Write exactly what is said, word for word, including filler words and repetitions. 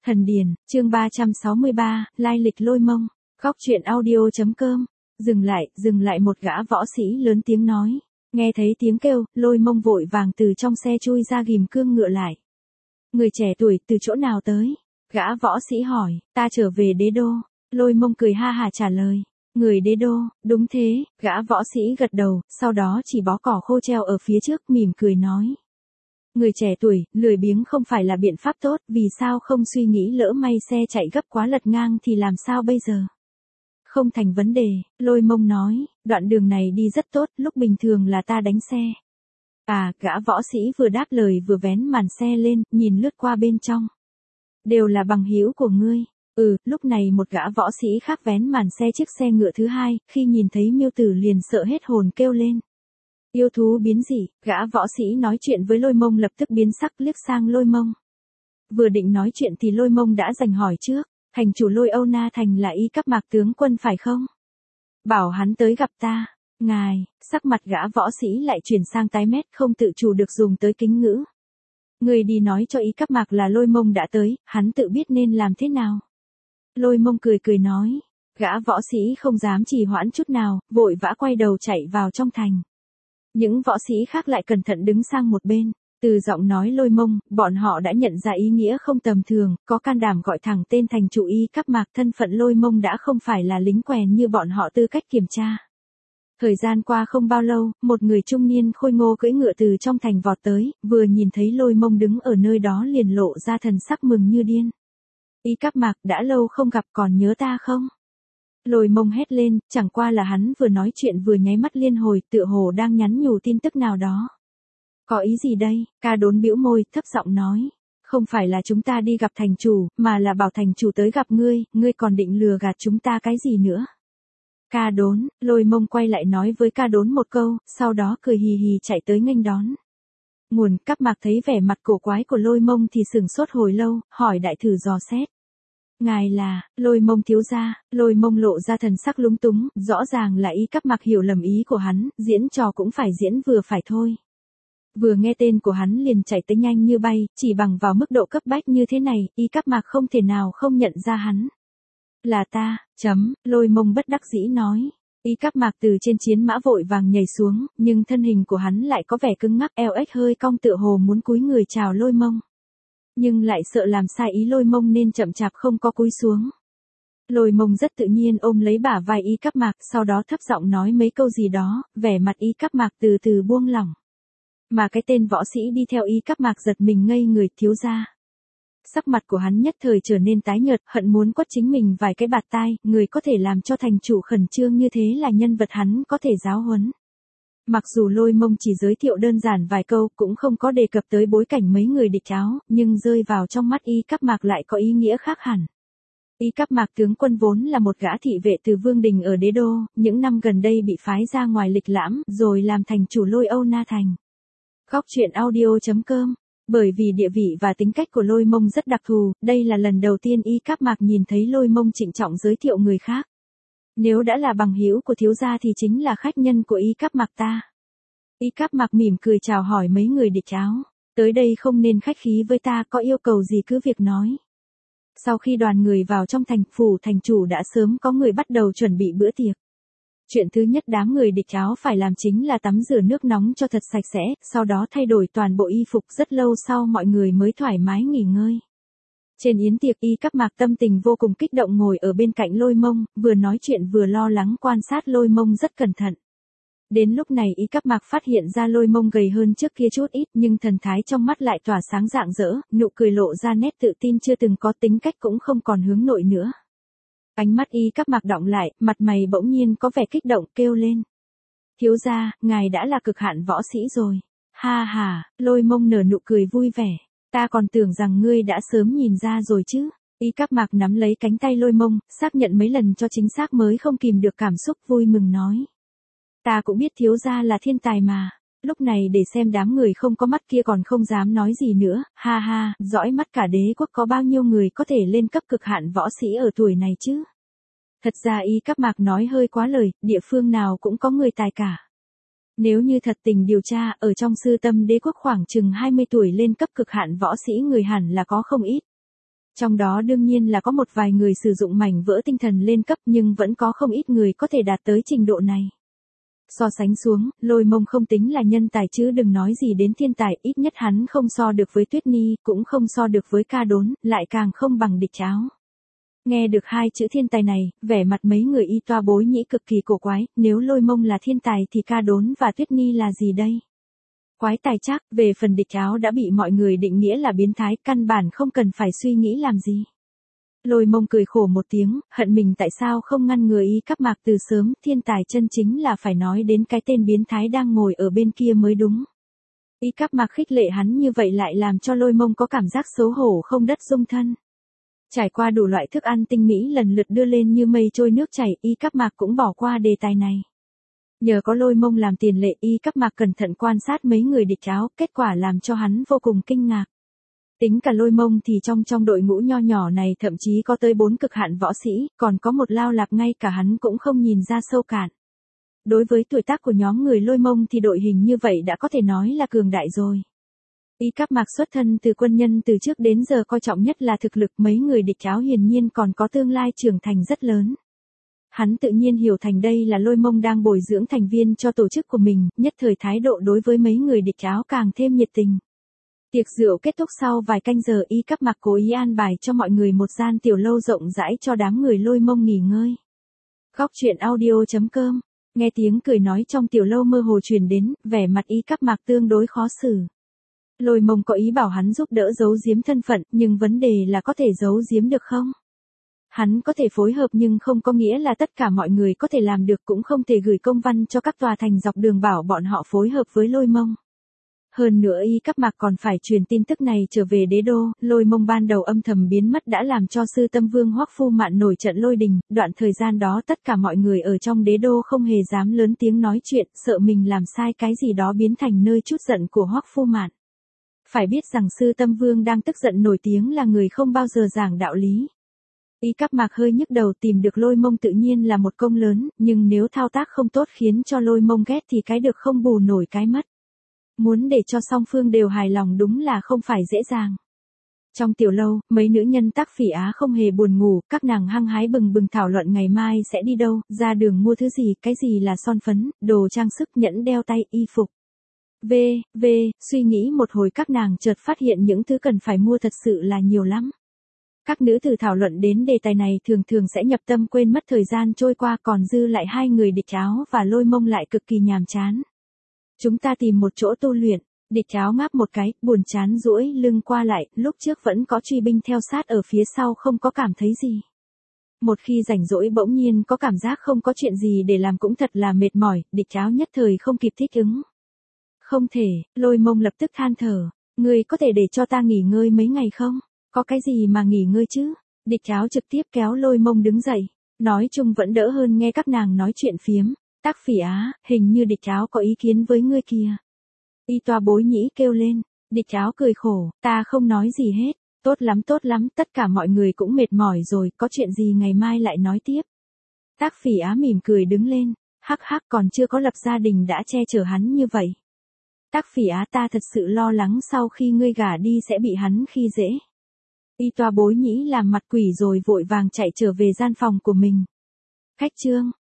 Thần Điền, chương ba trăm sáu mươi ba, lai lịch Lôi Mông, góc truyện audio.com. Dừng lại, dừng lại một gã võ sĩ lớn tiếng nói. Nghe thấy tiếng kêu, Lôi Mông vội vàng từ trong xe chui ra ghim cương ngựa lại. Người trẻ tuổi từ chỗ nào tới? Gã võ sĩ hỏi, ta trở về đế đô. Lôi Mông cười ha hà trả lời. Người đế đô, đúng thế, gã võ sĩ gật đầu, sau đó chỉ bó cỏ khô treo ở phía trước mỉm cười nói. Người trẻ tuổi, lười biếng không phải là biện pháp tốt, vì sao không suy nghĩ lỡ may xe chạy gấp quá lật ngang thì làm sao bây giờ? Không thành vấn đề, Lôi Mông nói, đoạn đường này đi rất tốt, lúc bình thường là ta đánh xe. À, gã võ sĩ vừa đáp lời vừa vén màn xe lên, nhìn lướt qua bên trong. Đều là bằng hữu của ngươi. Ừ, lúc này một gã võ sĩ khác vén màn xe chiếc xe ngựa thứ hai, khi nhìn thấy Miêu Tử liền sợ hết hồn kêu lên. Yêu thú biến dị, gã võ sĩ nói chuyện với Lôi Mông lập tức biến sắc liếc sang Lôi Mông. Vừa định nói chuyện thì Lôi Mông đã giành hỏi trước, thành chủ Lôi Âu Na Thành là Y Cáp Mạc tướng quân phải không? Bảo hắn tới gặp ta, ngài, sắc mặt gã võ sĩ lại chuyển sang tái mét không tự chủ được dùng tới kính ngữ. Người đi nói cho Y Cáp Mạc là Lôi Mông đã tới, hắn tự biết nên làm thế nào. Lôi Mông cười cười nói, gã võ sĩ không dám trì hoãn chút nào, vội vã quay đầu chạy vào trong thành. Những võ sĩ khác lại cẩn thận đứng sang một bên, từ giọng nói Lôi Mông, bọn họ đã nhận ra ý nghĩa không tầm thường, có can đảm gọi thẳng tên thành chủ Y Cáp Mạc, thân phận Lôi Mông đã không phải là lính quèn như bọn họ tư cách kiểm tra. Thời gian qua không bao lâu, một người trung niên khôi ngô cưỡi ngựa từ trong thành vọt tới, vừa nhìn thấy Lôi Mông đứng ở nơi đó liền lộ ra thần sắc mừng như điên. Y Cáp Mạc, đã lâu không gặp, còn nhớ ta không? Lôi Mông hét lên, chẳng qua là hắn vừa nói chuyện vừa nháy mắt liên hồi, tựa hồ đang nhắn nhủ tin tức nào đó. Có ý gì đây? Ca Đốn bĩu môi, thấp giọng nói. Không phải là chúng ta đi gặp thành chủ, mà là bảo thành chủ tới gặp ngươi, ngươi còn định lừa gạt chúng ta cái gì nữa? Ca Đốn, Lôi Mông quay lại nói với Ca Đốn một câu, sau đó cười hì hì chạy tới nghênh đón. Nguồn Cáp Mạc thấy vẻ mặt cổ quái của Lôi Mông thì sửng sốt hồi lâu, hỏi đại thử dò xét. Ngài là, Lôi Mông thiếu gia, Lôi Mông lộ ra thần sắc lúng túng, rõ ràng là Y Cáp Mạc hiểu lầm ý của hắn, diễn trò cũng phải diễn vừa phải thôi. Vừa nghe tên của hắn liền chạy tới nhanh như bay, chỉ bằng vào mức độ cấp bách như thế này, Y Cáp Mạc không thể nào không nhận ra hắn. Là ta, chấm, Lôi Mông bất đắc dĩ nói. Y Cáp Mạc từ trên chiến mã vội vàng nhảy xuống, nhưng thân hình của hắn lại có vẻ cứng ngắc, eo ếch hơi cong tựa hồ muốn cúi người chào Lôi Mông. Nhưng lại sợ làm sai ý Lôi Mông nên chậm chạp không có cúi xuống. Lôi Mông rất tự nhiên ôm lấy bả vai Y Cáp Mạc, sau đó thấp giọng nói mấy câu gì đó, vẻ mặt Y Cáp Mạc từ từ buông lỏng. Mà cái tên võ sĩ đi theo Y Cáp Mạc giật mình ngây người, thiếu gia. Sắc mặt của hắn nhất thời trở nên tái nhợt, hận muốn quất chính mình vài cái bạt tai, người có thể làm cho thành chủ khẩn trương như thế là nhân vật hắn có thể giáo huấn. Mặc dù Lôi Mông chỉ giới thiệu đơn giản vài câu, cũng không có đề cập tới bối cảnh mấy người địch áo, nhưng rơi vào trong mắt Y Cáp Mạc lại có ý nghĩa khác hẳn. Y Cáp Mạc tướng quân vốn là một gã thị vệ từ vương đình ở đế đô, những năm gần đây bị phái ra ngoài lịch lãm, rồi làm thành chủ Lôi Âu Na Thành. Góc truyện audio.com. Bởi vì địa vị và tính cách của Lôi Mông rất đặc thù, đây là lần đầu tiên Y Cáp Mạc nhìn thấy Lôi Mông trịnh trọng giới thiệu người khác. Nếu đã là bằng hữu của thiếu gia thì chính là khách nhân của Y Cáp Mạc ta. Y Cáp Mạc mỉm cười chào hỏi mấy người địch áo. Tới đây không nên khách khí với ta, có yêu cầu gì cứ việc nói. Sau khi đoàn người vào trong thành phủ, thành chủ đã sớm có người bắt đầu chuẩn bị bữa tiệc. Chuyện thứ nhất đám người địch áo phải làm chính là tắm rửa nước nóng cho thật sạch sẽ, sau đó thay đổi toàn bộ y phục, rất lâu sau mọi người mới thoải mái nghỉ ngơi. Trên yến tiệc Y Cáp Mạc tâm tình vô cùng kích động ngồi ở bên cạnh Lôi Mông, vừa nói chuyện vừa lo lắng quan sát Lôi Mông rất cẩn thận. Đến lúc này Y Cáp Mạc phát hiện ra Lôi Mông gầy hơn trước kia chút ít, nhưng thần thái trong mắt lại tỏa sáng rạng rỡ, nụ cười lộ ra nét tự tin chưa từng có, tính cách cũng không còn hướng nội nữa. Ánh mắt Y Cáp Mạc đọng lại, mặt mày bỗng nhiên có vẻ kích động, kêu lên. Thiếu gia, ngài đã là cực hạn võ sĩ rồi. Ha ha, Lôi Mông nở nụ cười vui vẻ. Ta còn tưởng rằng ngươi đã sớm nhìn ra rồi chứ. Y Cáp Mạc nắm lấy cánh tay Lôi Mông, xác nhận mấy lần cho chính xác mới không kìm được cảm xúc vui mừng nói. Ta cũng biết thiếu gia là thiên tài mà. Lúc này để xem đám người không có mắt kia còn không dám nói gì nữa, ha ha, dõi mắt cả đế quốc có bao nhiêu người có thể lên cấp cực hạn võ sĩ ở tuổi này chứ. Thật ra Y Cáp Mạc nói hơi quá lời, địa phương nào cũng có người tài cả. Nếu như thật tình điều tra, ở trong sư tâm đế quốc khoảng chừng hai mươi tuổi lên cấp cực hạn võ sĩ người hẳn là có không ít. Trong đó đương nhiên là có một vài người sử dụng mảnh vỡ tinh thần lên cấp nhưng vẫn có không ít người có thể đạt tới trình độ này. So sánh xuống, Lôi Mông không tính là nhân tài chứ đừng nói gì đến thiên tài, ít nhất hắn không so được với Tuyết Ni, cũng không so được với Ca Đốn, lại càng không bằng Địch Áo. Nghe được hai chữ thiên tài này, vẻ mặt mấy người Y Toa Bối Nhĩ cực kỳ cổ quái, nếu Lôi Mông là thiên tài thì Ca Đốn và Tuyết Ni là gì đây? Quái tài chắc, về phần Địch Áo đã bị mọi người định nghĩa là biến thái, căn bản không cần phải suy nghĩ làm gì. Lôi Mông cười khổ một tiếng, hận mình tại sao không ngăn ngừa Y Cáp Mạc từ sớm, thiên tài chân chính là phải nói đến cái tên biến thái đang ngồi ở bên kia mới đúng. Y Cáp Mạc khích lệ hắn như vậy lại làm cho Lôi Mông có cảm giác xấu hổ không đất dung thân. Trải qua đủ loại thức ăn tinh mỹ lần lượt đưa lên như mây trôi nước chảy, Y Cáp Mạc cũng bỏ qua đề tài này. Nhờ có Lôi Mông làm tiền lệ, Y Cáp Mạc cẩn thận quan sát mấy người Địch Áo, kết quả làm cho hắn vô cùng kinh ngạc. Tính cả Lôi Mông thì trong trong đội ngũ nho nhỏ này thậm chí có tới bốn cực hạn võ sĩ, còn có một Lao Lạp ngay cả hắn cũng không nhìn ra sâu cạn. Đối với tuổi tác của nhóm người Lôi Mông thì đội hình như vậy đã có thể nói là cường đại rồi. Y Cáp Mạc xuất thân từ quân nhân từ trước đến giờ coi trọng nhất là thực lực, mấy người Địch Áo hiển nhiên còn có tương lai trưởng thành rất lớn. Hắn tự nhiên hiểu thành đây là Lôi Mông đang bồi dưỡng thành viên cho tổ chức của mình, nhất thời thái độ đối với mấy người Địch Áo càng thêm nhiệt tình. Tiệc rượu kết thúc sau vài canh giờ, Y Cáp Mạc cố ý an bài cho mọi người một gian tiểu lâu rộng rãi cho đám người Lôi Mông nghỉ ngơi. Góc truyện audio chấm com, nghe tiếng cười nói trong tiểu lâu mơ hồ truyền đến, vẻ mặt Y Cáp Mạc tương đối khó xử. Lôi Mông có ý bảo hắn giúp đỡ giấu giếm thân phận, nhưng vấn đề là có thể giấu giếm được không? Hắn có thể phối hợp nhưng không có nghĩa là tất cả mọi người có thể làm được, cũng không thể gửi công văn cho các tòa thành dọc đường bảo bọn họ phối hợp với Lôi Mông. Hơn nữa Y Cáp Mạc còn phải truyền tin tức này trở về đế đô, Lôi Mông ban đầu âm thầm biến mất đã làm cho sư tâm vương Hoắc Phu Mạn nổi trận lôi đình, đoạn thời gian đó tất cả mọi người ở trong đế đô không hề dám lớn tiếng nói chuyện, sợ mình làm sai cái gì đó biến thành nơi trút giận của Hoắc Phu Mạn. Phải biết rằng sư tâm vương đang tức giận nổi tiếng là người không bao giờ giảng đạo lý. Y Cáp Mạc hơi nhức đầu, tìm được Lôi Mông tự nhiên là một công lớn, nhưng nếu thao tác không tốt khiến cho Lôi Mông ghét thì cái được không bù nổi cái mất. Muốn để cho song phương đều hài lòng đúng là không phải dễ dàng. Trong tiểu lâu, mấy nữ nhân Tác Phỉ Á không hề buồn ngủ, các nàng hăng hái bừng bừng thảo luận ngày mai sẽ đi đâu, ra đường mua thứ gì, cái gì là son phấn, đồ trang sức, nhẫn đeo tay, y phục. V, V, suy nghĩ một hồi các nàng chợt phát hiện những thứ cần phải mua thật sự là nhiều lắm. Các nữ tử thảo luận đến đề tài này thường thường sẽ nhập tâm quên mất thời gian trôi qua, còn dư lại hai người Địch Áo và Lôi Mông lại cực kỳ nhàm chán. Chúng ta tìm một chỗ tu luyện, Địch Áo ngáp một cái, buồn chán duỗi lưng qua lại, lúc trước vẫn có truy binh theo sát ở phía sau không có cảm thấy gì. Một khi rảnh rỗi bỗng nhiên có cảm giác không có chuyện gì để làm cũng thật là mệt mỏi, Địch Áo nhất thời không kịp thích ứng. Không thể, Lôi Mông lập tức than thở, ngươi có thể để cho ta nghỉ ngơi mấy ngày không? Có cái gì mà nghỉ ngơi chứ? Địch Áo trực tiếp kéo Lôi Mông đứng dậy, nói chung vẫn đỡ hơn nghe các nàng nói chuyện phiếm. Tác Phỉ Á, hình như Địch Áo có ý kiến với ngươi kìa. Y Toa Bối Nhĩ kêu lên, Địch Áo cười khổ, ta không nói gì hết, tốt lắm tốt lắm, tất cả mọi người cũng mệt mỏi rồi, có chuyện gì ngày mai lại nói tiếp. Tác Phỉ Á mỉm cười đứng lên, hắc hắc, còn chưa có lập gia đình đã che chở hắn như vậy. Tác Phỉ Á, ta thật sự lo lắng sau khi ngươi gả đi sẽ bị hắn khi dễ. Y Toa Bối Nhĩ làm mặt quỷ rồi vội vàng chạy trở về gian phòng của mình. Khách trương,